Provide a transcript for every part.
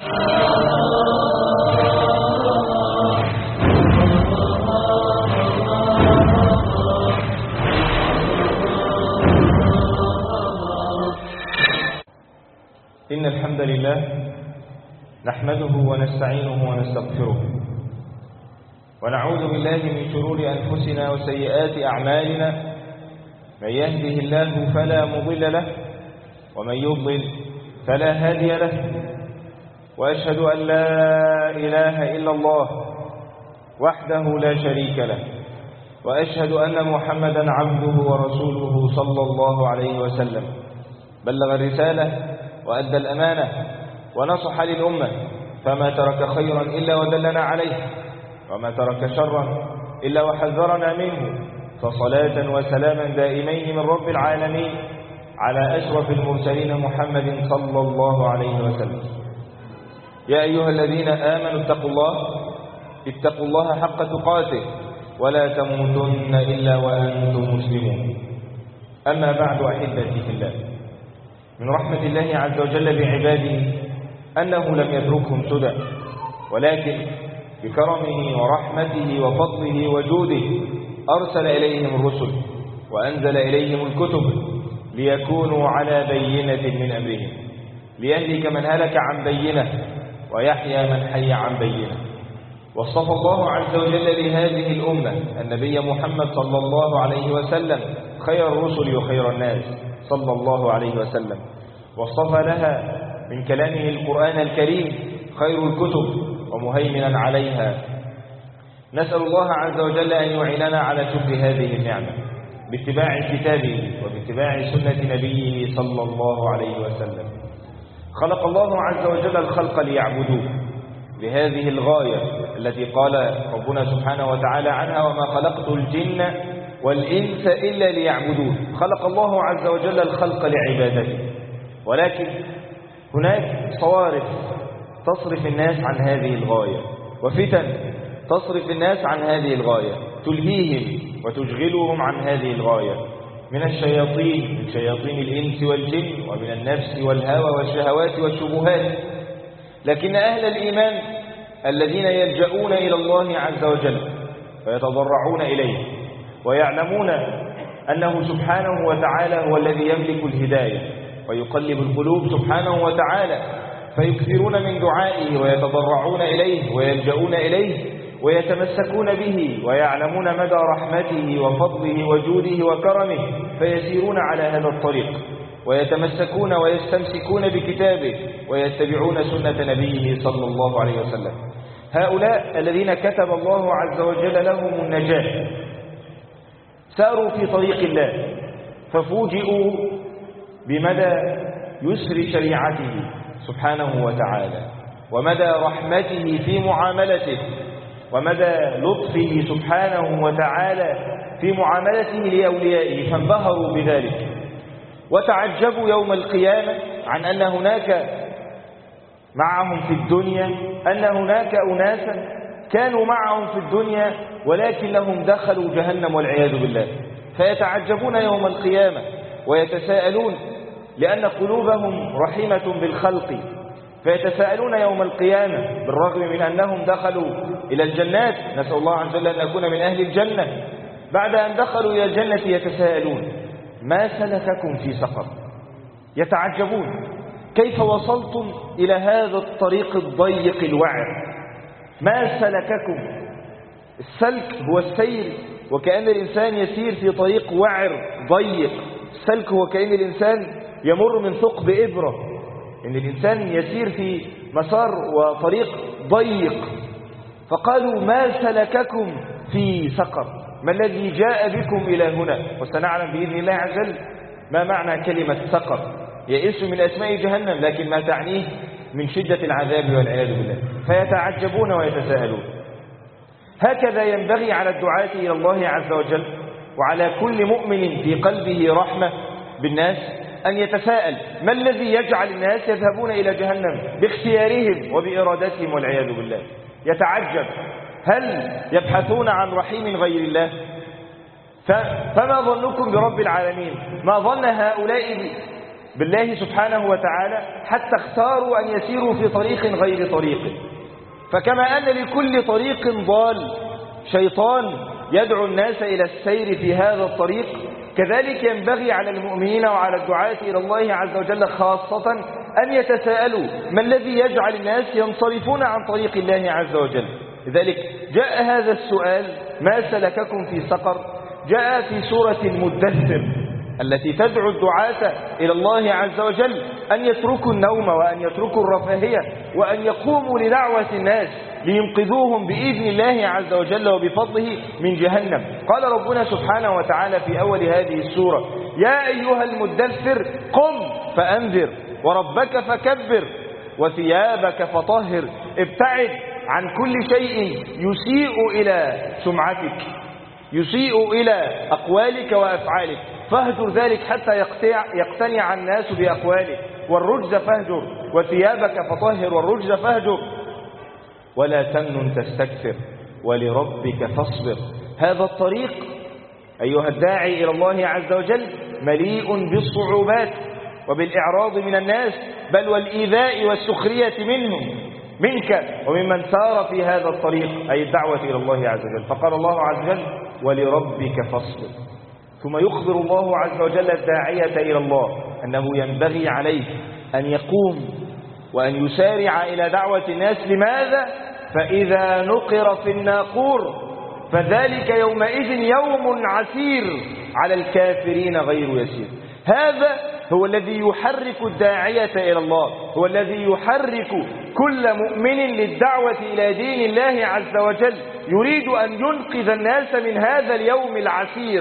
إن الحمد لله نحمده ونستعينه ونستغفره ونعوذ بالله من شرور أنفسنا وسيئات أعمالنا. من يهده الله فلا مضل له ومن يضلل فلا هادي له، وأشهد أن لا إله إلا الله وحده لا شريك له، وأشهد أن محمدا عبده ورسوله صلى الله عليه وسلم. بلغ الرسالة وأدى الأمانة ونصح للأمة، فما ترك خيرا إلا ودلنا عليه، وما ترك شرا إلا وحذرنا منه. فصلاة وسلاما دائمين من رب العالمين على أشرف المرسلين محمد صلى الله عليه وسلم. يا أيها الذين آمنوا اتقوا الله حق تقاته ولا تموتن إلا وأنتم مسلمون. أما بعد، أحبتي في الله، من رحمة الله عز وجل بعباده أنه لم يتركهم سدى، ولكن بكرمه ورحمته وفضله وجوده أرسل إليهم الرسل وأنزل إليهم الكتب ليكونوا على بينة من أمرهم، ليهلك من هلك عن بينة ويحيى من حي عن بينة. واصطفى الله عز وجل لهذه الأمة النبي محمد صلى الله عليه وسلم خير الرسل وخير الناس صلى الله عليه وسلم، واصطفى لها من كلامه القرآن الكريم خير الكتب ومهيمنا عليها. نسأل الله عز وجل أن يعيننا على شكر هذه النعمة باتباع كتابه وباتباع سنة نبيه صلى الله عليه وسلم. خلق الله عز وجل الخلق ليعبدوه بهذه الغاية التي قال ربنا سبحانه وتعالى عنها: وما خلقت الجن والإنس إلا ليعبدون. خلق الله عز وجل الخلق لعبادته، ولكن هناك صوارف تصرف الناس عن هذه الغاية، وفتن تصرف الناس عن هذه الغاية، تلهيهم وتشغلهم عن هذه الغاية، من الشياطين، من شياطين الإنس والجن، ومن النفس والهوى والشهوات والشبهات. لكن أهل الإيمان الذين يلجؤون إلى الله عز وجل ويتضرعون إليه ويعلمون أنه سبحانه وتعالى هو الذي يملك الهداية ويقلب القلوب سبحانه وتعالى، فيكثرون من دعائه ويتضرعون إليه ويلجؤون إليه ويتمسكون به، ويعلمون مدى رحمته وفضله وجوده وكرمه، فيسيرون على هذا الطريق ويتمسكون ويستمسكون بكتابه ويتبعون سنة نبيه صلى الله عليه وسلم. هؤلاء الذين كتب الله عز وجل لهم النجاة ساروا في طريق الله، ففوجئوا بمدى يسر شريعته سبحانه وتعالى، ومدى رحمته في معاملته، ومدى لطفه سبحانه وتعالى في معاملته لأوليائه، فانبهروا بذلك وتعجبوا يوم القيامة عن أن هناك معهم في الدنيا، أن هناك أناسا كانوا معهم في الدنيا ولكنهم دخلوا جهنم والعياذ بالله. فيتعجبون يوم القيامة ويتساءلون، لأن قلوبهم رحيمة بالخلق، فيتساءلون يوم القيامة بالرغم من أنهم دخلوا إلى الجنات، نسأل الله عز وجل أن نكون من أهل الجنة، بعد أن دخلوا إلى الجنة يتساءلون: ما سلككم في سقر؟ يتعجبون كيف وصلتم إلى هذا الطريق الضيق الوعر؟ ما سلككم؟ السلك هو السير، وكأن الإنسان يسير في طريق وعر ضيق. السلك هو كأن الإنسان يمر من ثقب إبرة، إن الإنسان يسير في مسار وطريق ضيق. فقالوا: ما سلككم في سقر؟ ما الذي جاء بكم إلى هنا؟ وسنعلم بإذن الله عز وجل ما معنى كلمة سقر. هي اسم من أسماء جهنم، لكن ما تعنيه من شدة العذاب والعياذ بالله. فيتعجبون ويتساءلون. هكذا ينبغي على الدعاة إلى الله عز وجل وعلى كل مؤمن في قلبه رحمة بالناس أن يتساءل: ما الذي يجعل الناس يذهبون إلى جهنم باختيارهم وبإرادتهم والعياذ بالله؟ يتعجب: هل يبحثون عن رحيم غير الله؟ فما ظنكم برب العالمين؟ ما ظن هؤلاء بالله سبحانه وتعالى حتى اختاروا أن يسيروا في طريق غير طريقه. فكما أن لكل طريق ضال شيطان يدعو الناس إلى السير في هذا الطريق، كذلك ينبغي على المؤمنين وعلى الدعاة إلى الله عز وجل خاصة أن يتساءلوا ما الذي يجعل الناس ينصرفون عن طريق الله عز وجل. لذلك جاء هذا السؤال: ما سلككم في سقر؟ جاء في سورة المدثر التي تدعو الدعاة إلى الله عز وجل أن يتركوا النوم وأن يتركوا الرفاهية وأن يقوموا لدعوة الناس لينقذوهم بإذن الله عز وجل وبفضله من جهنم. قال ربنا سبحانه وتعالى في أول هذه السورة: يا أيها المدثر قم فأنذر وربك فكبر وثيابك فطهر. ابتعد عن كل شيء يسيء إلى سمعتك، يسيء إلى أقوالك وأفعالك، فاهجر ذلك حتى يقتنع الناس بأقوالك. والرجز فاهجر وثيابك فطهر والرجز فاهجر ولا تمنن تستكثر ولربك فاصبر. هذا الطريق أيها الداعي إلى الله عز وجل مليء بالصعوبات وبالإعراض من الناس، بل والإيذاء والسخرية منك وممن سار في هذا الطريق، أي الدعوة إلى الله عز وجل. فقال الله عز وجل: ولربك فاصبر. ثم يخبر الله عز وجل الداعية إلى الله أنه ينبغي عليه أن يقوم وأن يسارع إلى دعوة الناس. لماذا؟ فإذا نقر في الناقور فذلك يومئذ يوم عسير على الكافرين غير يسير. هذا هو الذي يحرك الداعية إلى الله، هو الذي يحرك كل مؤمن للدعوة إلى دين الله عز وجل، يريد أن ينقذ الناس من هذا اليوم العسير.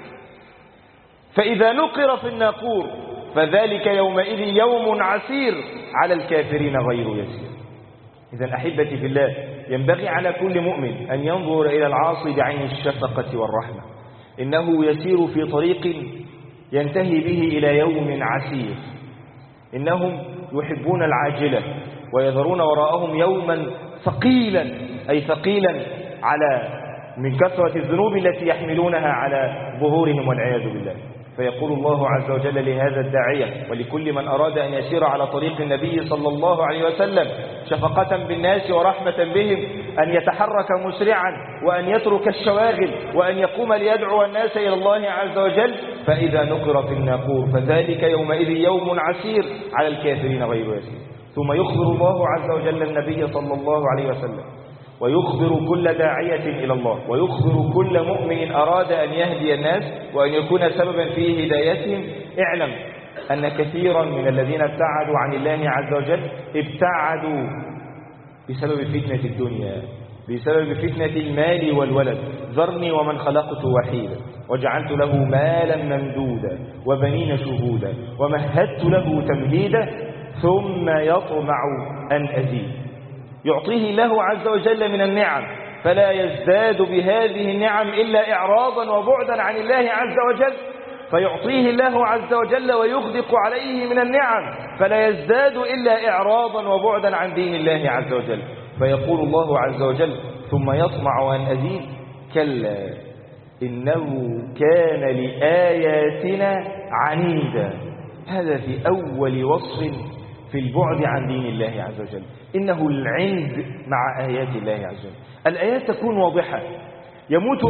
فإذا نقر في الناقور فذلك يومئذ يوم عسير على الكافرين غير يسير. إذن أحبتي في الله، ينبغي على كل مؤمن أن ينظر إلى العاصي بعين الشفقة والرحمة. إنه يسير في طريق ينتهي به إلى يوم عسير. إنهم يحبون العاجلة ويذرون وراءهم يوما ثقيلا، أي ثقيلا من كثرة الذنوب التي يحملونها على ظهورهم والعياذ بالله. فيقول الله عز وجل لهذا الداعية ولكل من أراد أن يسير على طريق النبي صلى الله عليه وسلم شفقة بالناس ورحمة بهم أن يتحرك مسرعا وأن يترك الشواغل وأن يقوم ليدعو الناس إلى الله عز وجل. فإذا نقر في الناقور فذلك يومئذ يوم عسير على الكافرين غير يسير. ثم يخبر الله عز وجل النبي صلى الله عليه وسلم ويخبر كل داعية إلى الله ويخبر كل مؤمن أراد أن يهدي الناس وأن يكون سببا في هدايتهم: اعلم أن كثيرا من الذين ابتعدوا عن الله عز وجل ابتعدوا بسبب فتنة الدنيا، بسبب فتنة المال والولد. ذرني ومن خلقت وحيدا وجعلت له مالا ممدودا وبنين شهودا ومهدت له تمهيدا ثم يطمع أن أزيد. يعطيه الله عز وجل من النعم فلا يزداد بهذه النعم إلا إعراضا وبعدا عن الله عز وجل، فيعطيه الله عز وجل ويغدق عليه من النعم فلا يزداد إلا إعراضا وبعدا عن دين الله عز وجل. فيقول الله عز وجل: ثم يطمع أن أزيد كلا إنه كان لآياتنا عنيدا. هذا في أول وصف في البعد عن دين الله عز وجل، إنه العند مع آيات الله عز وجل. الآيات تكون واضحة، يموت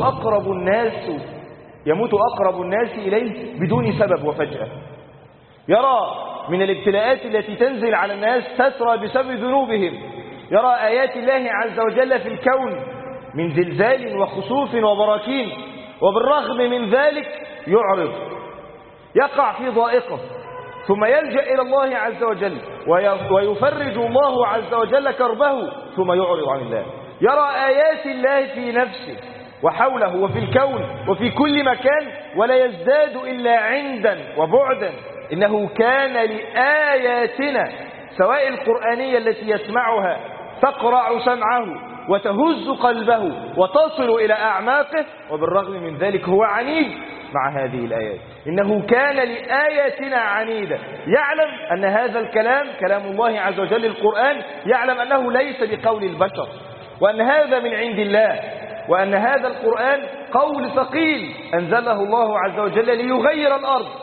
أقرب الناس إليه بدون سبب وفجأة. يرى من الابتلاءات التي تنزل على الناس تسرى بسبب ذنوبهم، يرى آيات الله عز وجل في الكون من زلزال وخسوف وبراكين، وبالرغم من ذلك يعرض، يقع في ضائقة، ثم يلجأ إلى الله عز وجل ويفرج الله عز وجل كربه ثم يعرض عن الله. يرى آيات الله في نفسه وحوله وفي الكون وفي كل مكان ولا يزداد إلا عندا وبعدا. إنه كان لآياتنا، سواء القرآنية التي يسمعها تقرع سمعه وتهز قلبه وتصل إلى أعماقه، وبالرغم من ذلك هو عنيد مع هذه الآيات. إنه كان لآياتنا عنيدا، يعلم أن هذا الكلام كلام الله عز وجل القرآن، يعلم أنه ليس بقول البشر، وأن هذا من عند الله، وأن هذا القرآن قول ثقيل أنزله الله عز وجل ليغير الأرض،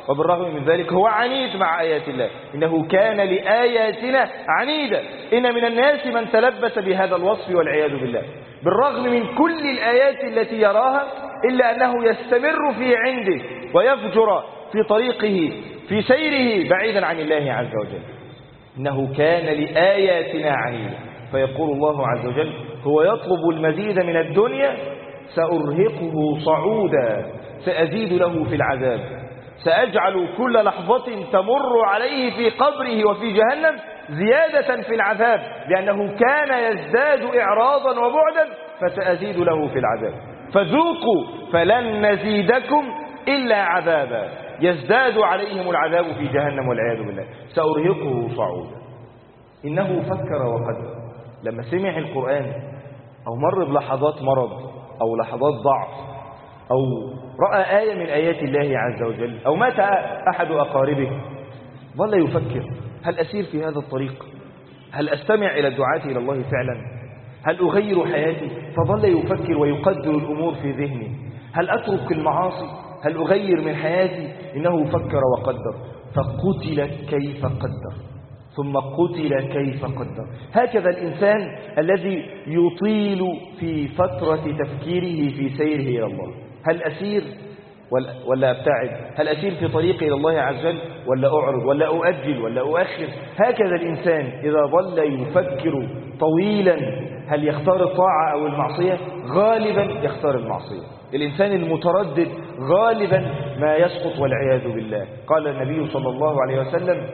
وبالرغم من ذلك هو عنيد مع آيات الله. إنه كان لآياتنا عنيدا. إن من الناس من تلبس بهذا الوصف والعياذ بالله، بالرغم من كل الآيات التي يراها إلا أنه يستمر في عنده ويفجر في طريقه في سيره بعيدا عن الله عز وجل. إنه كان لآياتنا عنيدا. فيقول الله عز وجل: هو يطلب المزيد من الدنيا سأرهقه صعودا، سأزيد له في العذاب، سأجعل كل لحظة تمر عليه في قبره وفي جهنم زيادة في العذاب، لأنه كان يزداد إعراضا وبعدا، فسأزيد له في العذاب، فذوقوا فلن نزيدكم إلا عذابا. يزداد عليهم العذاب في جهنم والعياذ بالله. سأرهقه صعودا. إنه فكر وقدر. لما سمع القرآن أو مر بلحظات مرض أو لحظات ضعف أو رأى آية من آيات الله عز وجل أو مات أحد أقاربه، ظل يفكر: هل أسير في هذا الطريق؟ هل أستمع إلى الدعاة إلى الله فعلا؟ هل أغير حياتي؟ فظل يفكر ويقدر الأمور في ذهنه. هل أترك المعاصي؟ هل أغير من حياتي؟ إنه فكر وقدر. فقتل كيف قدر، ثم قتل كيف قدر. هكذا الإنسان الذي يطيل في فترة تفكيره في سيره إلى الله. هل أسير ولا أبتعد؟ هل أسير في طريقي إلى الله عز وجل ولا أعرض ولا أؤجل ولا أؤخر؟ هكذا الإنسان إذا ظل يفكر طويلا هل يختار الطاعة أو المعصية؟ غالبا يختار المعصية. الإنسان المتردد غالبا ما يسقط والعياذ بالله. قال النبي صلى الله عليه وسلم: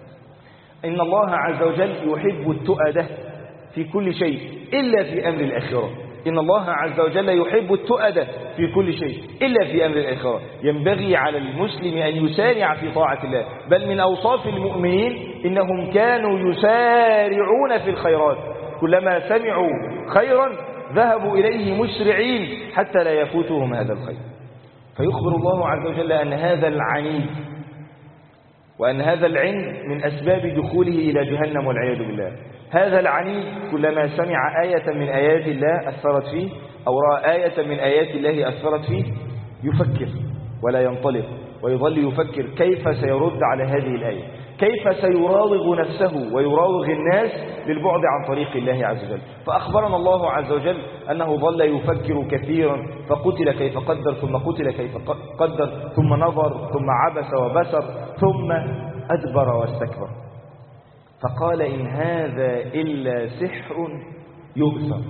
إن الله عز وجل يحب التؤدة في كل شيء إلا في أمر الآخرة. إن الله عز وجل يحب التؤدة في كل شيء إلا في أمر الآخرة. ينبغي على المسلم أن يسارع في طاعة الله. بل من أوصاف المؤمنين إنهم كانوا يسارعون في الخيرات، كلما سمعوا خيرا ذهبوا إليه مسرعين حتى لا يفوتهم هذا الخير. فيخبر الله عز وجل أن هذا العنيد وأن هذا العند من أسباب دخوله إلى جهنم والعياذ بالله. هذا العنيد كلما سمع آية من آيات الله أثرت فيه أو رأى آية من آيات الله أثرت فيه يفكر ولا ينطلق، ويظل يفكر كيف سيرد على هذه الآية، كيف سيراوغ نفسه ويراوغ الناس للبعد عن طريق الله عز وجل. فأخبرنا الله عز وجل أنه ظل يفكر كثيرا، فقتل كيف قدر، ثم قتل كيف قدر، ثم نظر، ثم عبس وبسر، ثم أدبر واستكبر. فقال: إن هذا إلا سحر يؤثر،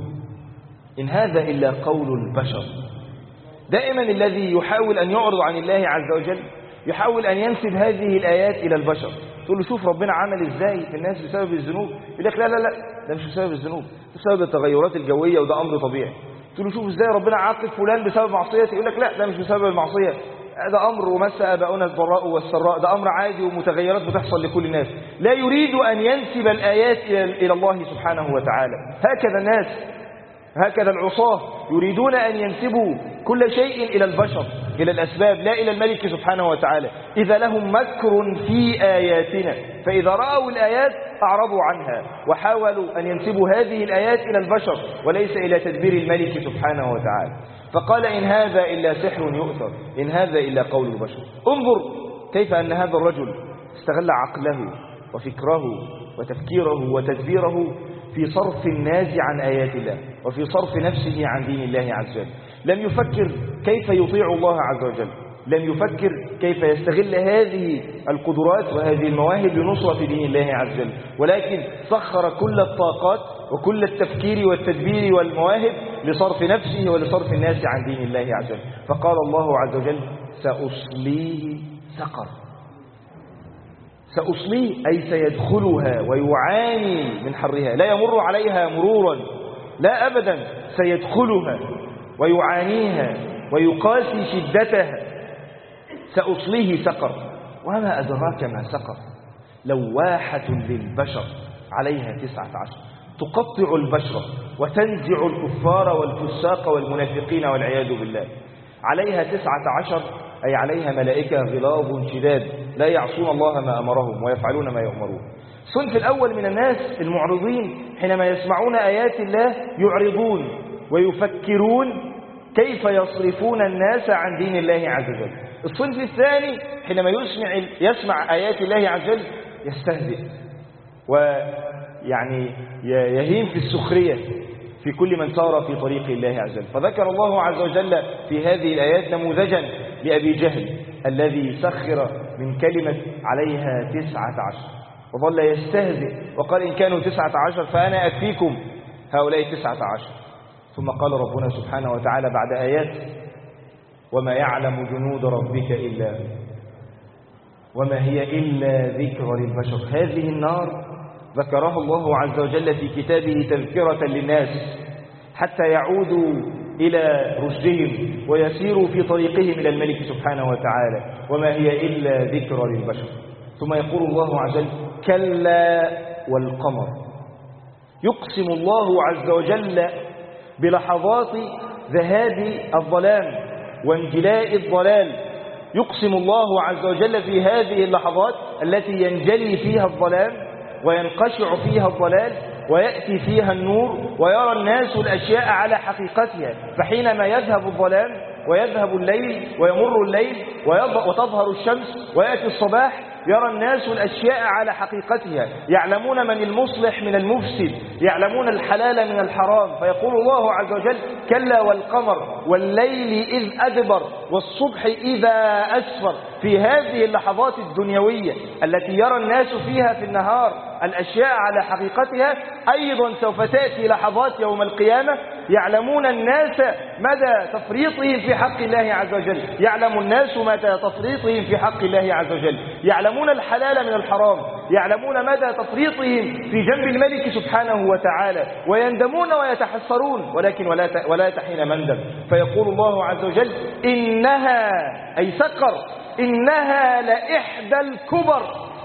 إن هذا إلا قول البشر. دائما الذي يحاول أن يعرض عن الله عز وجل يحاول أن ينسب هذه الآيات إلى البشر. تقول له: شوف ربنا عمل إزاي في الناس بسبب الذنوب. يقول لك: لا لا لا، ده مش بسبب الذنوب، ده بسبب التغيرات الجوية وده أمر طبيعي. تقول له: شوف إزاي ربنا عاقب فلان بسبب معصيته. يقول لك: لا، ده مش بسبب المعصية، ده أمر ومس آباؤنا الضراء والسراء، ده أمر عادي ومتغيرات بتحصل لكل الناس. لا يريد أن ينسب الآيات إلى الله سبحانه وتعالى. هكذا الناس، هكذا العصاة يريدون أن ينسبوا كل شيء إلى البشر، إلى الأسباب، لا إلى الملك سبحانه وتعالى. إذا لهم مكر في آياتنا، فإذا رأوا الآيات أعرضوا عنها وحاولوا أن ينسبوا هذه الآيات إلى البشر وليس إلى تدبير الملك سبحانه وتعالى. فقال: إن هذا إلا سحر يؤثر، إن هذا إلا قول البشر. انظر كيف أن هذا الرجل استغل عقله وفكره وتفكيره وتدبيره في صرف الناس عن آيات الله وفي صرف نفسه عن دين الله عز وجل. لم يفكر كيف يطيع الله عز وجل، لم يفكر كيف يستغل هذه القدرات وهذه المواهب لنصرة دين الله عز وجل، ولكن سخر كل الطاقات وكل التفكير والتدبير والمواهب لصرف نفسه ولصرف الناس عن دين الله عز وجل. فقال الله عز وجل: سأصليه سقر. سأصليه أي سيدخلها ويعاني من حرها، لا يمر عليها مرورا، لا أبدا، سيدخلها ويعانيها ويقاسي شدتها. سأصليه سقر. وما أدراك ما سقر؟ لواحة للبشر عليها 19، تقطع البشرة وتنزع الكفار والفساق والمنافقين والعياذ بالله. عليها 19 أي عليها ملائكة غلاظ شداد لا يعصون الله ما أمرهم ويفعلون ما يؤمرون. الصنف الأول من الناس المعرضين حينما يسمعون آيات الله يعرضون ويفكرون كيف يصرفون الناس عن دين الله عز وجل. الصنف الثاني حينما يسمع آيات الله عز وجل يستهزئ ويعني يهين في السخرية في كل من سار في طريق الله عز وجل. فذكر الله عز وجل في هذه الآيات نموذجا لأبي جهل الذي سخر من كلمة عليها 19 وظل يستهزئ وقال إن كانوا 19 فأنا أكفيكم هؤلاء 19. ثم قال ربنا سبحانه وتعالى بعد آيات وما يعلم جنود ربك إلا هو وما هي إلا ذكرى للبشر. هذه النار ذكرها الله عز وجل في كتابه تذكرة للناس حتى يعودوا إلى رشدهم ويسيروا في طريقهم إلى الملك سبحانه وتعالى وما هي إلا ذكرى للبشر. ثم يقول الله عز وجل كلا والقمر. يقسم الله عز وجل بلحظات ذهاب الظلام وانجلاء الضلال. يقسم الله عز وجل في هذه اللحظات التي ينجلي فيها الظلام وينقشع فيها الضلال ويأتي فيها النور ويرى الناس الأشياء على حقيقتها. فحينما يذهب الظلام ويذهب الليل ويمر الليل وتظهر الشمس ويأتي الصباح يرى الناس الأشياء على حقيقتها، يعلمون من المصلح من المفسد، يعلمون الحلال من الحرام. فيقول الله عز وجل كلا والقمر والليل إذ أدبر والصبح إذا أسفر. في هذه اللحظات الدنيوية التي يرى الناس فيها في النهار الأشياء على حقيقتها أيضا سوف تأتي لحظات يوم القيامة يعلمون الناس مدى تفريطهم في حق الله عز وجل، يعلم الناس مدى تفريطهم في حق الله عز وجل، يعلمون الحلال من الحرام، يعلمون مدى تفريطهم في جنب الملك سبحانه وتعالى ويندمون ويتحسرون ولكن ولا تحين مندم. فيقول الله عز وجل إنها أي سقر إنها لإحدى الكبر.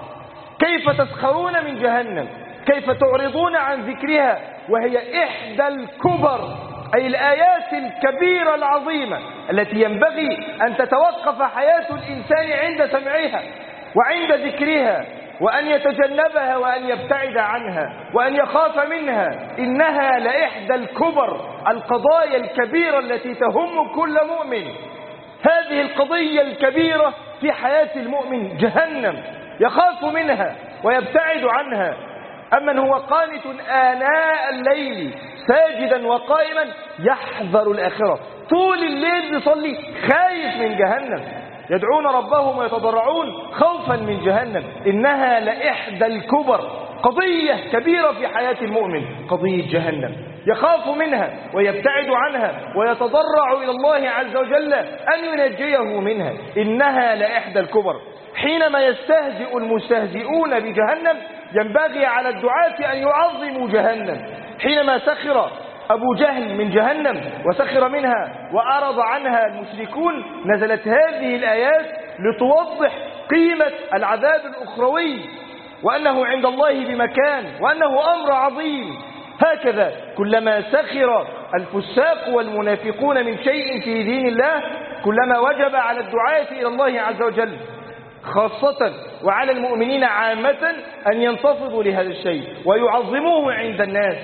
كيف تسخرون من جهنم، كيف تعرضون عن ذكرها وهي إحدى الكبر أي الآيات الكبيرة العظيمة التي ينبغي أن تتوقف حياة الإنسان عند سمعها وعند ذكرها وأن يتجنبها وأن يبتعد عنها وأن يخاف منها. إنها لإحدى الكبر القضايا الكبيرة التي تهم كل مؤمن. هذه القضية الكبيرة في حياة المؤمن جهنم يخاف منها ويبتعد عنها. أمن هو قانت آناء الليل ساجدا وقائما يحذر الآخرة، طول الليل يصلي خايف من جهنم، يدعون ربهم ويتضرعون خوفا من جهنم. إنها لإحدى الكبر قضية كبيرة في حياة المؤمن، قضية جهنم يخاف منها ويبتعد عنها ويتضرع إلى الله عز وجل أن ينجيه منها. إنها لإحدى الكبر. حينما يستهزئ المستهزئون بجهنم ينبغي على الدعاة أن يعظموا جهنم. حينما سخر أبو جهل من جهنم وسخر منها وأعرض عنها المشركون نزلت هذه الآيات لتوضح قيمة العذاب الأخروي وأنه عند الله بمكان وأنه أمر عظيم. هكذا كلما سخر الفساق والمنافقون من شيء في دين الله كلما وجب على الدعاة إلى الله عز وجل خاصة وعلى المؤمنين عامة أن ينتفضوا لهذا الشيء ويعظموه عند الناس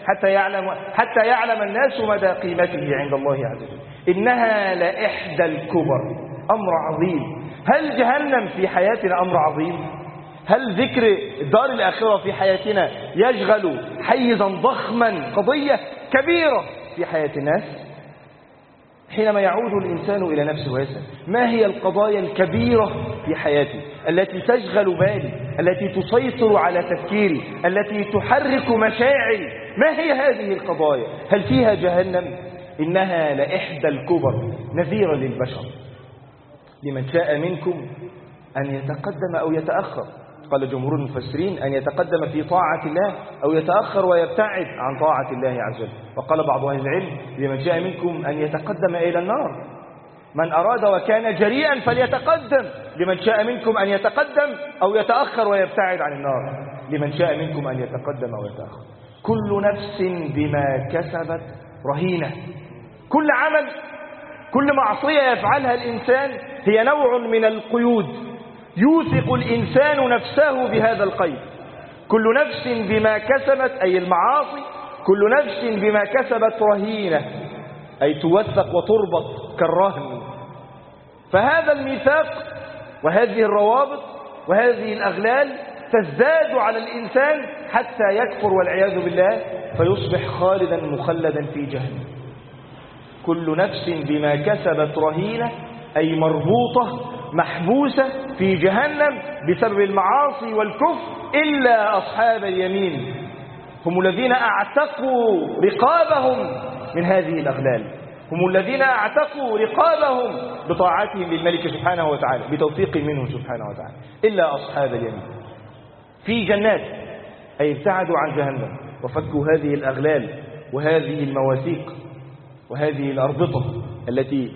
حتى يعلم الناس مدى قيمته عند الله عز وجل. إنها لإحدى الكبر، أمر عظيم. هل جهنم في حياتنا أمر عظيم؟ هل ذكر الدار الآخرة في حياتنا يشغل حيزا ضخما، قضية كبيرة في حياة الناس؟ حينما يعود الإنسان إلى نفسه ويسأل ما هي القضايا الكبيرة في حياتي التي تشغل بالي، التي تسيطر على تفكيري، التي تحرك مشاعري؟ ما هي هذه القضايا؟ هل فيها جهنم؟ إنها لإحدى الكبر نذيرا للبشر لمن شاء منكم أن يتقدم أو يتأخر. قال جمهور المفسرين أن يتقدم في طاعة الله أو يتأخر ويبتعد عن طاعة الله عز وجل. وقال بعض أهل العلم لمن شاء منكم أن يتقدم إلى النار. من أراد وكان جريئا فليتقدم. لمن شاء منكم أن يتقدم أو يتأخر ويبتعد عن النار. لمن شاء منكم أن يتقدم أو يتأخر. كل نفس بما كسبت رهينة. كل عمل، كل معصية يفعلها الإنسان هي نوع من القيود يوثق الإنسان نفسه بهذا القيد. كل نفس بما كسبت أي المعاصي، كل نفس بما كسبت رهينة أي توثق وتربط كالرهن. فهذا الميثاق وهذه الروابط وهذه الأغلال تزداد على الإنسان حتى يكفر والعياذ بالله، فيصبح خالدا مخلدا في جهنم. كل نفس بما كسبت رهينة، أي مربوطة محبوسة في جهنم بسبب المعاصي والكفر، إلا أصحاب اليمين، هم الذين اعتقوا رقابهم من هذه الأغلال، هم الذين اعتقوا رقابهم بطاعتهم للملك سبحانه وتعالى، بتوفيق منه سبحانه وتعالى. إلا أصحاب اليمين في جنات، أي ابتعدوا عن جهنم وفكوا هذه الأغلال وهذه المواثيق وهذه الأربطة التي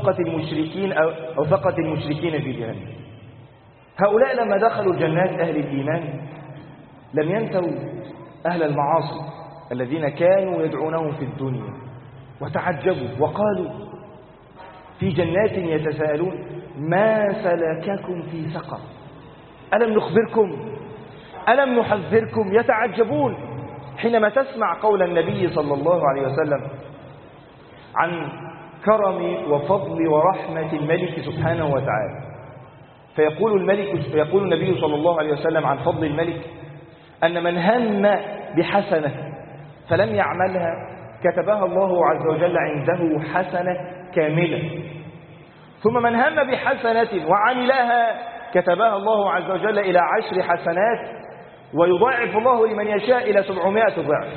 أوثقت المشركين في جهنم. هؤلاء لما دخلوا الجنات أهل الإيمان لم ينسوا أهل المعاصي الذين كانوا يدعونهم في الدنيا، وتعجبوا وقالوا في جنات يتساءلون ما سلككم في سقر ألم نخبركم ألم نحذركم. يتعجبون حينما تسمع قول النبي صلى الله عليه وسلم عن كرم وفضل ورحمة الملك سبحانه وتعالى، فيقول النبي صلى الله عليه وسلم عن فضل الملك أن من هم بحسنة فلم يعملها كتبها الله عز وجل عنده حسنة كاملة، ثم من هم بحسنة وعملها كتبها الله عز وجل إلى 10 حسنات، ويضاعف الله لمن يشاء إلى 700 ضعف.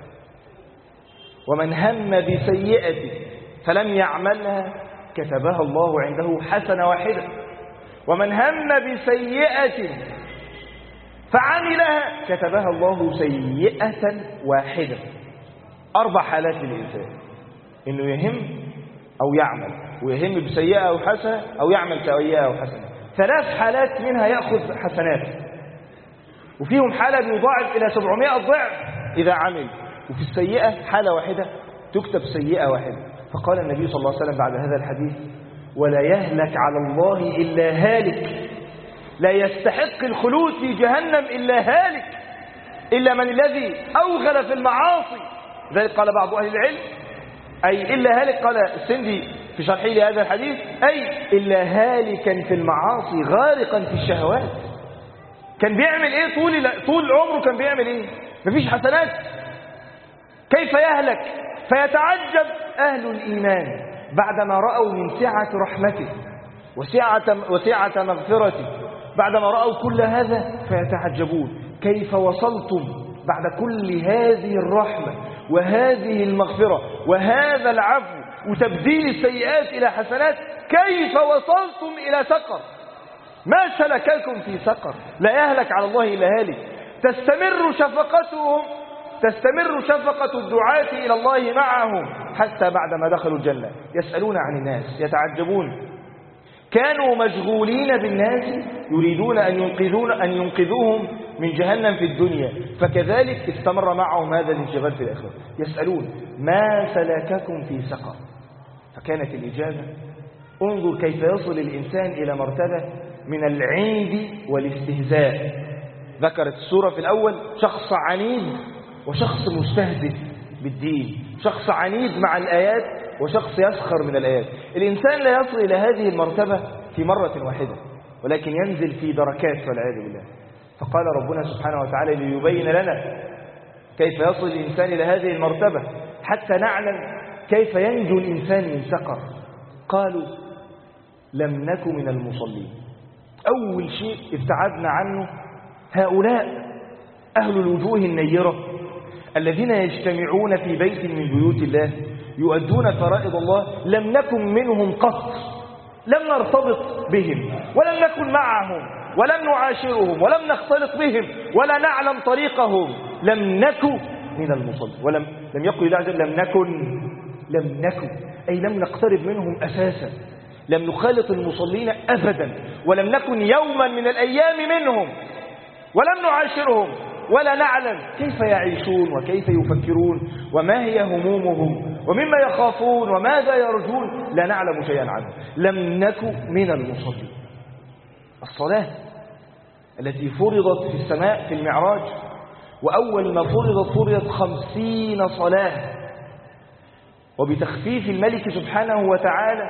ومن هم بسيئة فلم يعملها كتبها الله عنده حسنة واحدة. ومن هم بسيئة فعملها كتبها الله سيئة واحدة. 4 حالات للإنسان، إنه يهم أو يعمل، ويهم بسيئة أو حسنة، أو يعمل سيئة أو حسنة. 3 حالات منها يأخذ حسنات، وفيهم حالة بيضاعف إلى 700 ضعف إذا عمل، وفي السيئة حالة واحدة تكتب سيئة واحدة. فقال النبي صلى الله عليه وسلم بعد هذا الحديث ولا يهلك على الله إلا هالك، لا يستحق الخلود في جهنم إلا هالك، إلا من الذي أوغل في المعاصي. ذلك قال بعض أهل العلم أي إلا هالك، قال السندي في شرحه لهذا الحديث أي إلا هالكا في المعاصي غارقا في الشهوات. كان بيعمل إيه طول عمره؟ كان بيعمل إيه؟ مفيش حسنات، كيف يهلك؟ فيتعجب أهل الإيمان بعدما رأوا من سعة رحمته وسعة مغفرته، بعدما رأوا كل هذا فيتعجبون كيف وصلتم بعد كل هذه الرحمة وهذه المغفرة وهذا العفو وتبديل السيئات إلى حسنات، كيف وصلتم إلى سقر؟ ما سلككم في سقر؟ لا يهلك على الله إلا هالك. تستمر شفقة الدعاة إلى الله معهم حتى بعدما دخلوا الجنة يسألون عن الناس، يتعجبون. كانوا مشغولين بالناس يريدون أن ينقذوهم من جهنم في الدنيا، فكذلك استمر معهم هذا الانشغال في الآخرة. يسألون ما سلككم في سقر؟ فكانت الإجابة انظر كيف يصل الإنسان إلى مرتبة من العند والاستهزاء. ذكرت السورة في الأول شخص عنيد وشخص مستهزئ بالدين، شخص عنيد مع الآيات وشخص يسخر من الآيات. الإنسان لا يصل إلى هذه المرتبة في مرة واحدة، ولكن ينزل في دركات والعياذ بالله. فقال ربنا سبحانه وتعالى ليبين لنا كيف يصل الإنسان إلى هذه المرتبة حتى نعلم كيف ينجو الإنسان من سقر. قالوا لم نك من المصلين. أول شيء ابتعدنا عنه هؤلاء أهل الوجوه النيرة الذين يجتمعون في بيت من بيوت الله يؤدون فرائض الله، لم نكن منهم قط، لم نرتبط بهم ولم نكن معهم ولم نعاشرهم ولم نختلط بهم ولا نعلم طريقهم. لم نكن من المصلين. لم يقل الله عز وجل لم نكن أي لم نقترب منهم أساسا، لم نخالط المصلين أبدا، ولم نكن يوما من الأيام منهم ولم نعاشرهم ولا نعلم كيف يعيشون وكيف يفكرون وما هي همومهم ومما يخافون وماذا يرجون، لا نعلم شيئا عنه. لم نكن من المصلين. الصلاة التي فرضت في السماء في المعراج، وأول ما فرضت 50 صلاة، وبتخفيف الملك سبحانه وتعالى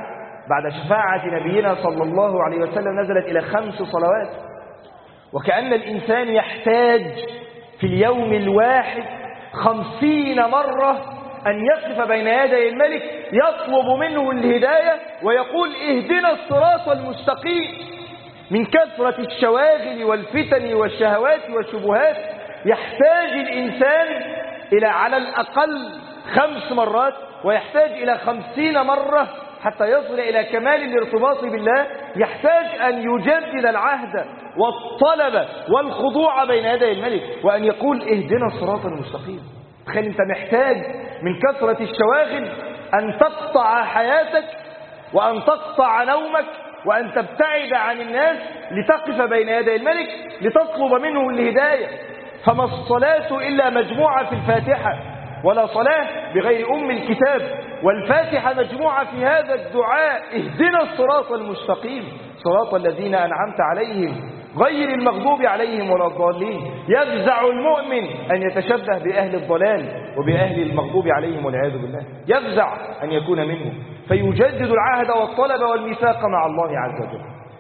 بعد شفاعة نبينا صلى الله عليه وسلم نزلت إلى 5 صلوات. وكأن الإنسان يحتاج في اليوم الواحد 50 مرة أن يقف بين يدي الملك يطلب منه الهداية ويقول اهدنا الصراط المستقيم. من كثرة الشواغل والفتن والشهوات والشبهات يحتاج الإنسان إلى على الأقل 5 مرات، ويحتاج إلى 50 مرة حتى يصل إلى كمال الارتباط بالله. يحتاج أن يجدد العهد والطلب والخضوع بين يدي الملك وأن يقول اهدنا الصراط المستقيم. تخيل أنت محتاج من كثرة الشواغل أن تقطع حياتك وأن تقطع نومك وأن تبتعد عن الناس لتقف بين يدي الملك لتطلب منه الهداية. فما الصلاة إلا مجموعة في الفاتحة، ولا صلاة بغير أم الكتاب، والفاتحة مجموعة في هذا الدعاء اهدنا الصراط المستقيم صراط الذين أنعمت عليهم غير المغضوب عليهم ولا الضالين. يفزع المؤمن أن يتشبه بأهل الضلال وبأهل المغضوب عليهم والعياذ بالله، يفزع أن يكون منهم، فيجدد العهد والطلب والميثاق مع الله عز وجل.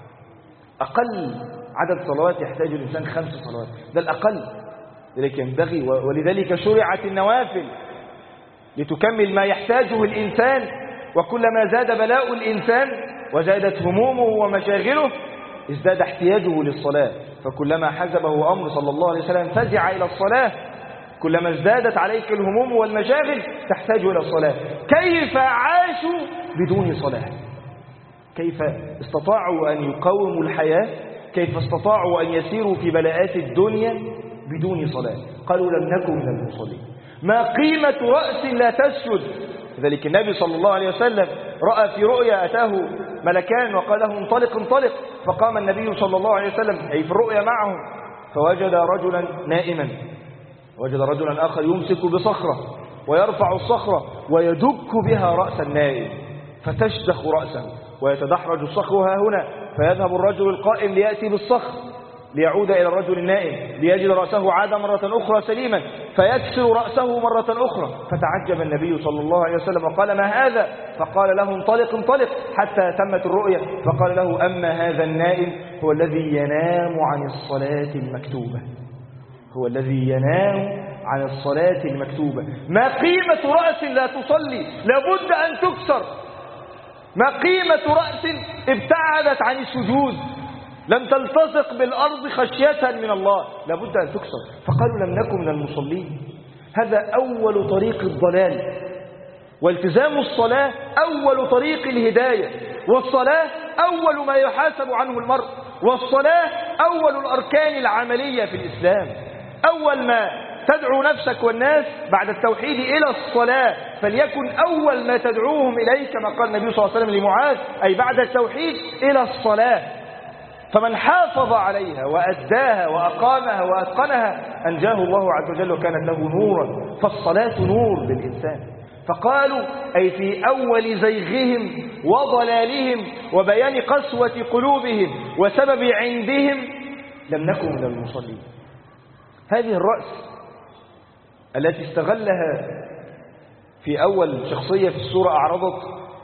أقل عدد صلوات يحتاج الإنسان 5 صلوات، ده الأقل. ذلك ينبغي، ولذلك شرعت النوافل لتكمل ما يحتاجه الإنسان. وكلما زاد بلاء الإنسان وزادت همومه ومشاغله ازداد احتياجه للصلاة. فكلما حزبه أمر صلى الله عليه وسلم فزع إلى الصلاة. كلما ازدادت عليك الهموم والمشاغل تحتاج إلى الصلاة. كيف عاشوا بدون صلاة؟ كيف استطاعوا أن يقاوموا الحياة؟ كيف استطاعوا أن يسيروا في بلاءات الدنيا بدون صلاة؟ قالوا لم نكن من المصلين. ما قيمة رأس لا تسجد؟ لذلك النبي صلى الله عليه وسلم رأى في رؤيا أتاه ملكان وقال له انطلق انطلق، فقام النبي صلى الله عليه وسلم أي في الرؤيا معهم فوجد رجلا نائما، وجد رجلا آخر يمسك بصخرة ويرفع الصخرة ويدك بها رأس النائم فتشدخ رأسه ويتدحرج الصخر ها هنا، فيذهب الرجل القائم ليأتي بالصخر ليعود إلى الرجل النائم ليجد رأسه عاد مرة أخرى سليما فيكسر رأسه مرة أخرى. فتعجب النبي صلى الله عليه وسلم وقال ما هذا؟ فقال له انطلق انطلق حتى تمت الرؤيا. فقال له أما هذا النائم هو الذي ينام عن الصلاة المكتوبة، هو الذي ينام عن الصلاة المكتوبة. ما قيمة رأس لا تصلي؟ لابد أن تكسر. ما قيمة رأس ابتعدت عن السجود لم تلتصق بالأرض خشية من الله؟ لابد أن تكسر. فقالوا لم نكن من المصلين. هذا أول طريق الضلال، والتزام الصلاة أول طريق الهداية، والصلاة أول ما يحاسب عنه المرء، والصلاة أول الأركان العملية في الإسلام. أول ما تدعو نفسك والناس بعد التوحيد إلى الصلاة فليكن أول ما تدعوهم إليه كما قال النبي صلى الله عليه وسلم لمعاذ أي بعد التوحيد إلى الصلاة. فمن حافظ عليها وأداها وأقامها وأتقنها أنجاه الله عز وجل وكانت له نورا. فالصلاة نور للإنسان. فقالوا أي في أول زيغهم وضلالهم وبيان قسوة قلوبهم وسبب عندهم لم نكن من المصلين. هذه الرأس التي استغلها في أول شخصية في السورة أعرضت،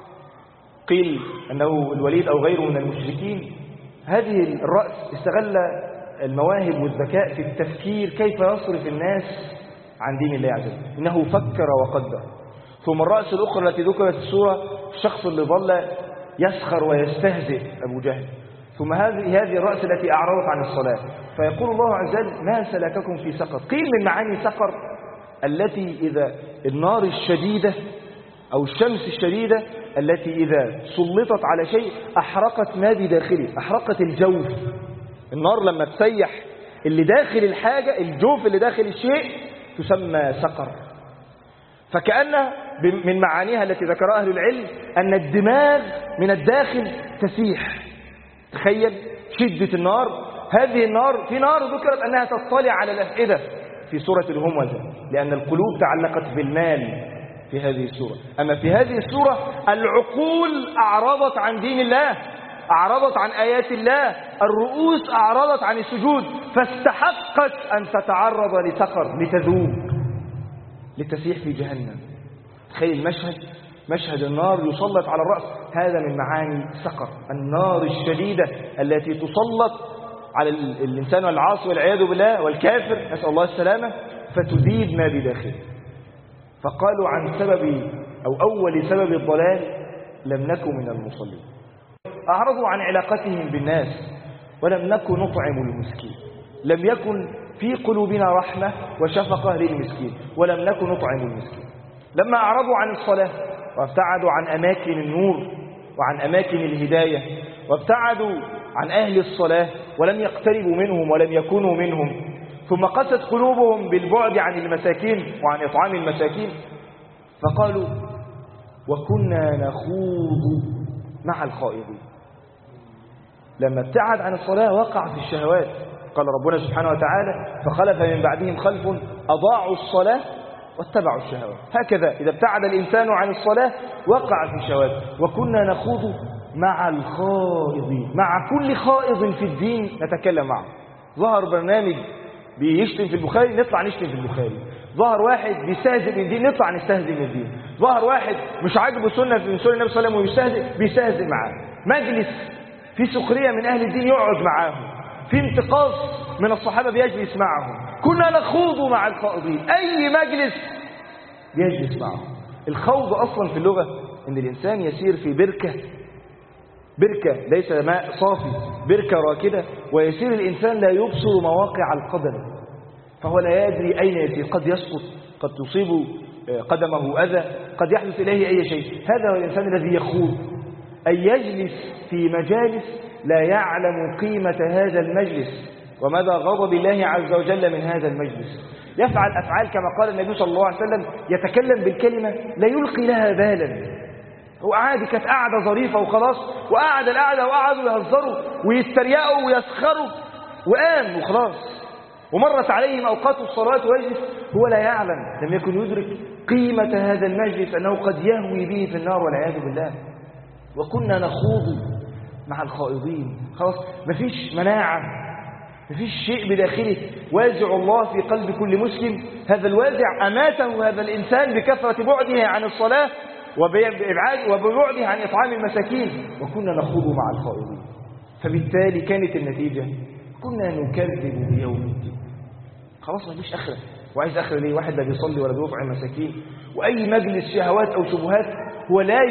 قيل أنه الوليد أو غيره من المشركين. هذه الرأس استغل المواهب والذكاء في التفكير كيف يصرف الناس عن دين الله عز وجل، إنه فكر وقدر. ثم الرأس الأخرى التي ذكرت في السورة الشخص اللي ظل يسخر ويستهزئ أبو جهل. ثم هذه الرأس التي أعرضت عن الصلاة. فيقول الله عز وجل ما سلككم في سقر؟ قيل من معاني سقر التي إذا النار الشديدة أو الشمس الشديدة التي إذا سلطت على شيء أحرقت ما بداخله، أحرقت الجوف. النار لما تسيح اللي داخل الحاجة، الجوف اللي داخل الشيء، تسمى سقر. فكأن من معانيها التي ذكرها أهل العلم أن الدماغ من الداخل تسيح. تخيل شدة النار. هذه النار، في نار ذكرت أنها تطلع على الأفئدة في سورة الهمزة لأن القلوب تعلقت بالمال في هذه السورة. أما في هذه السورة العقول أعرضت عن دين الله، أعرضت عن آيات الله، الرؤوس أعرضت عن السجود، فاستحقت أن تتعرض لسقر لتذوب لتسيح في جهنم. تخيل المشهد، مشهد النار يسلط على الرأس، هذا من معاني سقر، النار الشديدة التي تسلط على الإنسان والعاصي والعياذ بالله والكافر، نسأل الله السلامة، فتذيب ما بداخله. فقالوا عن سبب أو أول سبب الضلال لم نكن من المصلين. أعرضوا عن علاقتهم بالناس ولم نكن نطعم المسكين، لم يكن في قلوبنا رحمة وشفقة للمسكين ولم نكن نطعم المسكين. لما أعرضوا عن الصلاة وابتعدوا عن أماكن النور وعن أماكن الهداية وابتعدوا عن أهل الصلاة ولم يقتربوا منهم ولم يكونوا منهم، ثم قست قلوبهم بالبعد عن المساكين وعن إطعام المساكين، فقالوا وكنا نخوض مع الخائضين. لما ابتعد عن الصلاة وقع في الشهوات. قال ربنا سبحانه وتعالى فخلف من بعدهم خلف أضاعوا الصلاة واتبعوا الشهوات. هكذا إذا ابتعد الإنسان عن الصلاة وقع في الشهوات. وكنا نخوض مع الخائضين، مع كل خائض في الدين نتكلم معه. ظهر برنامج بيشتم في البخاري نطلع نشتم في البخاري، ظهر واحد بيستهزئ بالدين نطلع نستهزئ بالدين، ظهر واحد مش عاجبه سنة من سنة النبي صلى الله عليه وسلم بيستهزئ معاه، مجلس في سخرية من أهل الدين يقعد معاهم، في انتقاص من الصحابة بيجلس معهم. كنا نخوض مع الخائضين، أي مجلس بيجلس معهم. الخوض أصلا في اللغة إن الإنسان يسير في بركة ليس ماء صافي، بركة راكدة، ويسير الإنسان لا يبصر مواقع القدم، فهو لا يدري أين يسير، قد يسقط، قد تصيب قدمه أذى، قد يحدث إليه أي شيء. هذا هو الإنسان الذي يخوض، أن يجلس في مجالس لا يعلم قيمة هذا المجلس ومدى غضب الله عز وجل من هذا المجلس. يفعل أفعال كما قال النبي صلى الله عليه وسلم، يتكلم بالكلمة لا يلقي لها بالا. هو عادي، كانت قاعدة ظريفة وخلاص، وقعد القعدة وقعدوا يهزروا ويستريقوا ويسخروا وقام وخلاص. ومرت عليهم أوقات الصلاة ويجلس هو لا يعلم، لم يكن يدرك قيمة هذا المجلس أنه قد يهوي به في النار والعياذ بالله. وكنا نخوض مع الخائضين، خلاص مفيش مناعة، مفيش شيء بداخله وازع الله في قلب كل مسلم. هذا الوازع أماته هذا الإنسان بكثرة بعده عن الصلاة وببعده عن إطعام المساكين. وكنا نخوض مع الخائضين، فبالتالي كانت النتيجة كنا نكذب بيوم الدين. خلاص مفيش آخرة، وعايز آخرة ليه؟ واحد لا بيصلي ولا بيطعم مساكين، وأي مجلس شهوات أو شبهات هو لا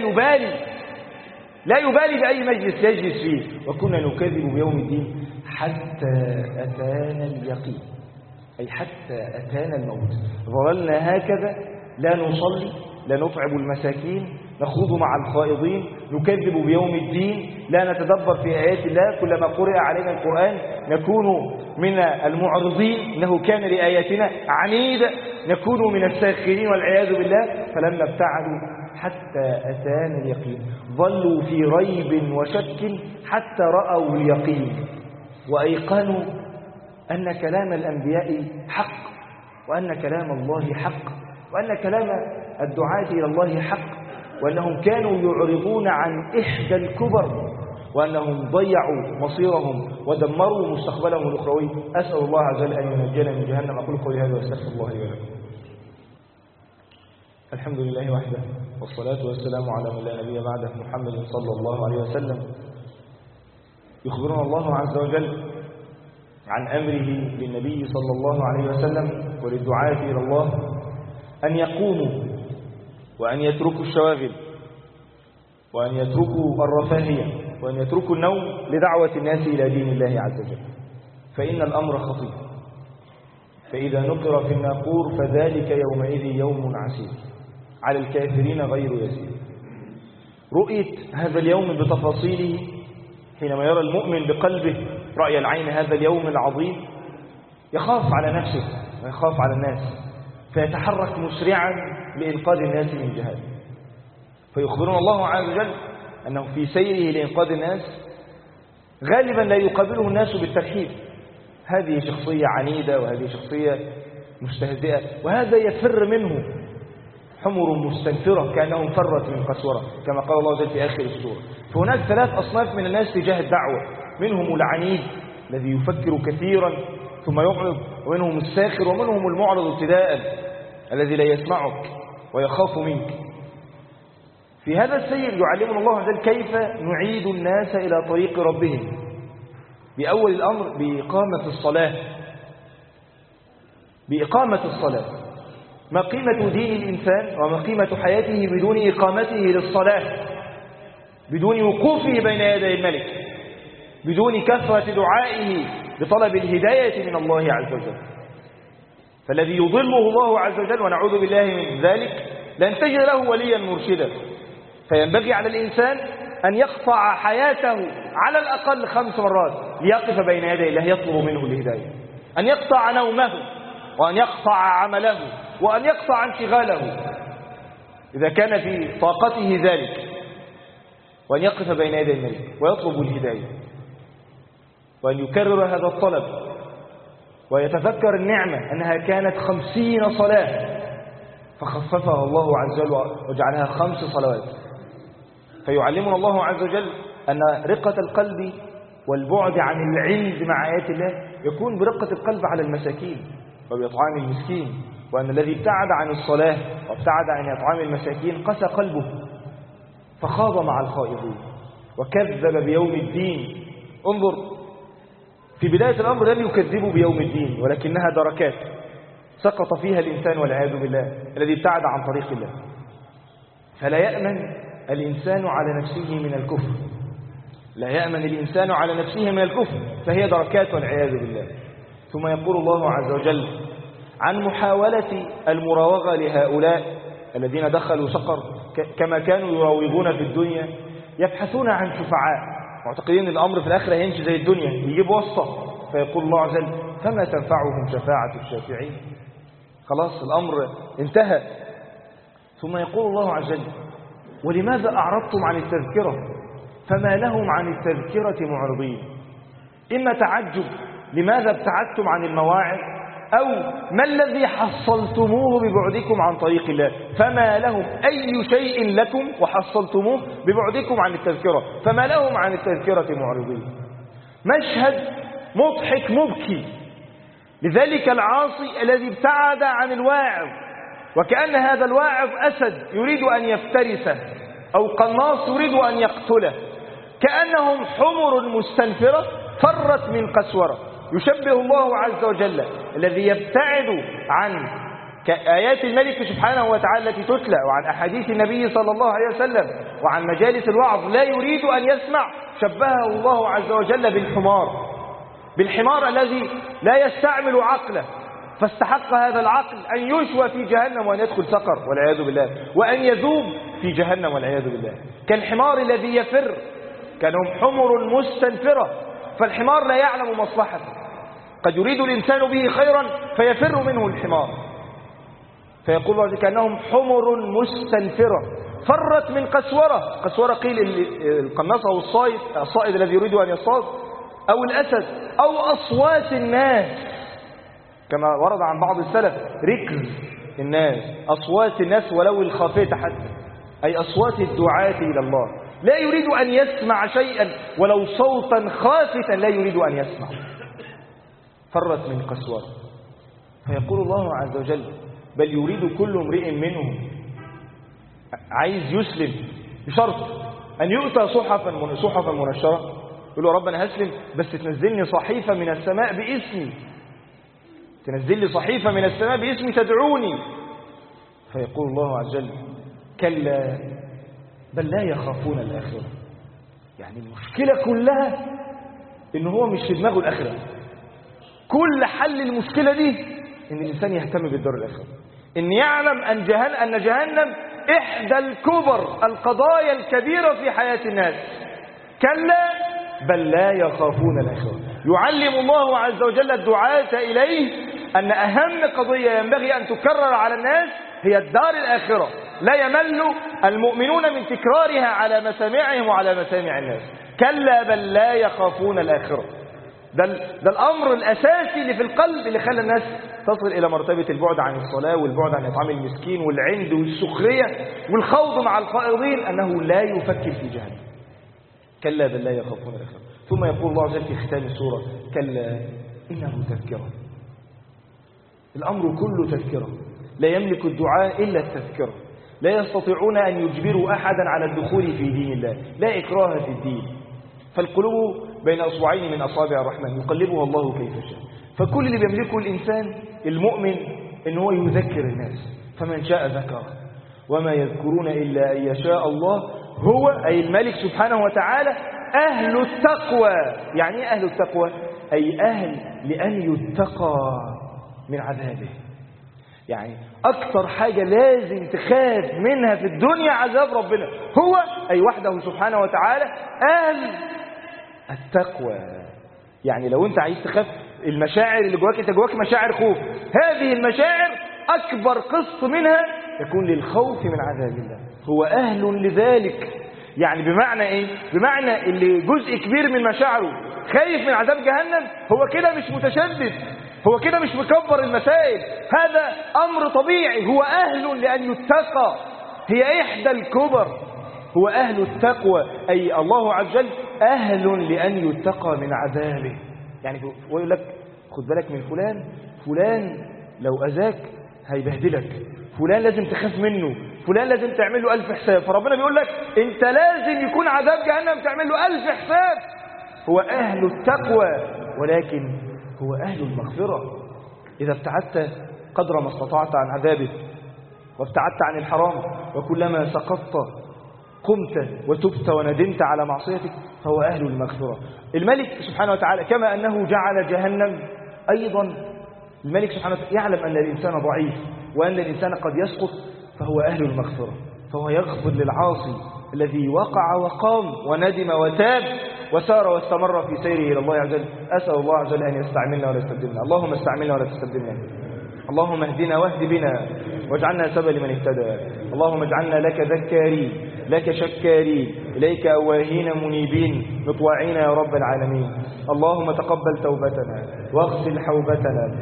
يبالي بأي مجلس يجلس فيه. وكنا نكذب بيوم الدين حتى أتانا اليقين، أي حتى أتانا الموت. ظللنا هكذا لا نصلي، لا نطعم المساكين، نخوض مع الخائضين، نكذب بيوم الدين، لا نتدبر في آيات الله، كلما قرئ علينا القرآن نكون من المعرضين، إنه كان لآياتنا عنيدا، نكون من الساخرين والعياذ بالله. فلما ابتعدوا حتى أتانا اليقين، ظلوا في ريب وشك حتى رأوا اليقين، وأيقنوا أن كلام الأنبياء حق، وأن كلام الله حق، وأن كلام الدعاة إلى الله حق، وأنهم كانوا يعرضون عن إحدى الكبر، وأنهم ضيعوا مصيرهم ودمروا مستقبلهم الأخروي. أسأل الله عز وجل أن ينجينا من جهنم. أقول قولي هذا وأستغفر الله لي ولكم. الحمد لله وحده، والصلاة والسلام على من لا نبي بعده، محمد صلى الله عليه وسلم. يخبرنا الله عز وجل عن أمره للنبي صلى الله عليه وسلم وللدعاة إلى الله أن يقوموا وأن يتركوا الشواغل وأن يتركوا الرفاهية وأن يتركوا النوم لدعوة الناس إلى دين الله عز وجل، فإن الأمر خطير. فإذا نقر في الناقور فذلك يومئذ يوم عسير على الكافرين غير يسير. رؤية هذا اليوم بتفاصيله حينما يرى المؤمن بقلبه رأي العين هذا اليوم العظيم يخاف على نفسه ويخاف على الناس، فيتحرك مسرعا لإنقاذ الناس من جهاده. فيخبرنا الله عز وجل أنه في سيره لإنقاذ الناس غالبا لا يقابله الناس بالترحيب، هذه شخصية عنيدة وهذه شخصية مستهزئة، وهذا يفر منه حمر مستنفرة كأنهم فرت من قسورة، كما قال الله عز وجل في آخر السورة. فهناك ثلاث أصناف من الناس تجاه الدعوة، منهم العنيد الذي يفكر كثيرا ثم يعرض، ومنهم الساخر، ومنهم المعرض ابتداء الذي لا يسمعك ويخاف منك. في هذا السير يعلمنا الله عز وجل كيف نعيد الناس إلى طريق ربهم. بأول الأمر بإقامة الصلاة. ما قيمة دين الإنسان وما قيمة حياته بدون إقامته للصلاة، بدون وقوفه بين يدي الملك، بدون كثرة دعائه بطلب الهداية من الله عز وجل. فالذي يضله الله عز وجل ونعوذ بالله من ذلك لن تجد له وليا مرشدا. فينبغي على الإنسان أن يقطع حياته على الأقل 5 مرات ليقف بين يدي الله يطلب منه الهداية، أن يقطع نومه وأن يقطع عمله وأن يقطع انشغاله إذا كان في طاقته ذلك، وأن يقف بين يدي الملك ويطلب الهداية، وأن يكرر هذا الطلب ويتذكر النعمة أنها كانت 50 صلاة فخففها الله عز وجل وجعلها 5 صلوات. فيعلمنا الله عز وجل أن رقة القلب والبعد عن العند مع آيات الله يكون برقة القلب على المساكين وبإطعام المسكين، وأن الذي ابتعد عن الصلاة وابتعد عن إطعام المساكين قسى قلبه فخاض مع الخائضين وكذب بيوم الدين. انظر، في بداية الأمر لم يكذبوا بيوم الدين ولكنها دركات سقط فيها الإنسان والعياذ بالله الذي ابتعد عن طريق الله. فلا يأمن الإنسان على نفسه من الكفر، لا يأمن الإنسان على نفسه من الكفر، فهي دركات والعياذ بالله. ثم يقول الله عز وجل عن محاولة المراوغة لهؤلاء الذين دخلوا سقر كما كانوا يراوغون في الدنيا، يبحثون عن شفعاء معتقدين الأمر في الآخرة هيمشي زي الدنيا، يجيب واسطة. فيقول الله عز وجل فما تنفعهم شفاعة الشافعين، خلاص الأمر انتهى. ثم يقول الله عز وجل ولماذا أعرضتم عن التذكرة فما لهم عن التذكرة معرضين. إما تعجب لماذا ابتعدتم عن المواعظ، أو ما الذي حصلتموه ببعدكم عن طريق الله، فما لهم أي شيء لكم وحصلتموه ببعدكم عن التذكرة فما لهم عن التذكرة معرضين. مشهد مضحك مبكي لذلك العاصي الذي ابتعد عن الواعظ، وكأن هذا الواعظ أسد يريد أن يفترسه أو قناص يريد أن يقتله، كأنهم حمر مستنفرة فرت من قسورة. يشبه الله عز وجل الذي يبتعد عن آيات الملك سبحانه وتعالى التي تتلى وعن أحاديث النبي صلى الله عليه وسلم وعن مجالس الوعظ لا يريد أن يسمع، شبهه الله عز وجل بالحمار الذي لا يستعمل عقله، فاستحق هذا العقل أن يشوى في جهنم وأن يدخل سقر والعياذ بالله، وأن يذوب في جهنم والعياذ بالله. كالحمار الذي يفر، كانهم حمر مستنفرة، فالحمار لا يعلم مصلحته، قد يريد الإنسان به خيرا فيفر منه الحمار. فيقول الله كأنهم حمر مستنفرة فرت من قسورة قيل القناص أو الصائد الذي يريد أن يصطاد، أو الأسد، أو أصوات الناس كما ورد عن بعض السلف ركز الناس، أصوات الناس ولو الخافتة حتى، أي أصوات الدعاة إلى الله، لا يريد أن يسمع شيئا ولو صوتا خافتا لا يريد أن يسمع، فرت من قسوة. فيقول الله عز وجل بل يريد كل امرئ منهم، عايز يسلم بشرط أن يؤتى صحفا منشرة، يقول له ربنا هسلم بس تنزلني صحيفة من السماء باسمي، تنزل لي صحيفة من السماء باسمي تدعوني. فيقول الله عز وجل كلا بل لا يخافون الآخرة. يعني المشكلة كلها إن هو مش في دماغه الآخرة، كل حل المشكلة دي إن الإنسان يهتم بالدار الآخرة، إن يعلم أن جهنم إحدى الكبر القضايا الكبيرة في حياة الناس. كلا بل لا يخافون الآخرة. يعلم الله عز وجل الدعاة إليه أن أهم قضية ينبغي أن تكرر على الناس هي الدار الآخرة، لا يمل المؤمنون من تكرارها على مسامعهم وعلى مسامع الناس. كلا بل لا يخافون الآخرة. ده الأمر الأساسي اللي في القلب اللي خلى الناس تصل إلى مرتبة البعد عن الصلاة والبعد عن إطعام المسكين والعند والسخرية والخوض مع الخائضين، أنه لا يفكر في جهنم. كلا بل لا يخافون الآخرة. ثم يقول الله عز وجل في ختام السورة كلا إنه تذكرة. الأمر كله تذكرة، لا يملك الدعاء إلا التذكرة. لا يستطيعون أن يجبروا أحدا على الدخول في دين الله، لا إكراه في الدين. فالقلوب بين أصبعين من أصابع الرحمن يقلبها الله كيف شاء. فكل اللي بيملكه الإنسان المؤمن إن هو يذكر الناس، فمن شاء ذكره، وما يذكرون إلا أن يشاء الله هو أي الملك سبحانه وتعالى أهل التقوى. يعني إيه أهل التقوى؟ أي أهل لأن يتقى من عذابه. يعني أكثر حاجة لازم تخاف منها في الدنيا عذاب ربنا، هو أي وحده سبحانه وتعالى أهل التقوى. يعني لو أنت عايز تخاف المشاعر اللي جواك، أنت جواك مشاعر خوف، هذه المشاعر أكبر قسط منها يكون للخوف من عذاب الله، هو أهل لذلك. يعني بمعنى إيه؟ بمعنى اللي جزء كبير من مشاعره خايف من عذاب جهنم، هو كده مش متشدد، هو كده مش مكبر المسائل، هذا أمر طبيعي، هو أهل لأن يتقى، هي إحدى الكبر، هو أهل التقوى، أي الله عز وجل أهل لأن يتقى من عذابه. يعني ويقول لك خد بالك من فلان، فلان لو أذاك هيبهدلك، فلان لازم تخاف منه، فلان لازم تعمل له 1000 حساب. فربنا بيقول لك انت لازم يكون عذاب جهنم تعمل له 1000 حساب. هو أهل التقوى، ولكن هو أهل المغفرة. إذا ابتعدت قدر ما استطعت عن عذابه وابتعدت عن الحرام، وكلما سقطت قمت وتبت وندمت على معصيتك، فهو أهل المغفرة. الملك سبحانه وتعالى كما أنه جعل جهنم، أيضا الملك سبحانه وتعالى يعلم أن الإنسان ضعيف وأن الإنسان قد يسقط، فهو أهل المغفرة، فهو يغفر للعاصي الذي وقع وقام وندم وتاب وسار واستمر في سيره إلى الله عز وجل. أسأل الله عز وجل أن يستعملنا ولا يستبدلنا. اللهم استعملنا ولا تستبدلنا. اللهم اهدنا واهد بنا واجعلنا سببا لمن اهتدى. اللهم اجعلنا لك ذكارين لك شكارين إليك أواهين منيبين مطواعين يا رب العالمين. اللهم تقبل توبتنا واغسل حوبتنا.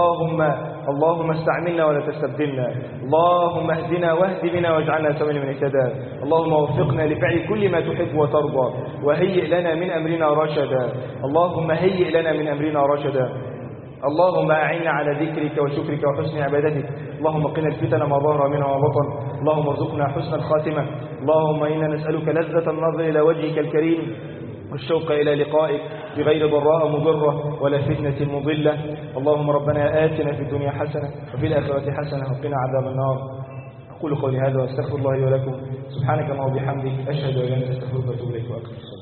اللهم استعملنا ولا تستبدلنا. اللهم اهدنا واهد بنا واجعلنا سببا لمن اهتدى. اللهم وفقنا لفعل كل ما تحب وترضى، وهيئ لنا من أمرنا رشدا. اللهم هيئ لنا من أمرنا رشدا. اللهم أعنا على ذكرك وشكرك وحسن عبادتك. اللهم قنا الفتن ما ظهر منها وما بطن. اللهم ارزقنا حسن الخاتمة. اللهم إنا نسألك لذة النظر إلى وجهك الكريم والشوق إلى لقائك بغير ضراء مضرة ولا فتنة مضلة. اللهم ربنا آتنا في الدنيا حسنة وفي الآخرة حسنة وقنا عذاب النار. أقول قولي هذا واستغفر الله لي ولكم. سبحانك اللهم وبحمدك أشهد أن لا إله إلا أنت أستغفرك وأتوب إليك وأقم الصلاة.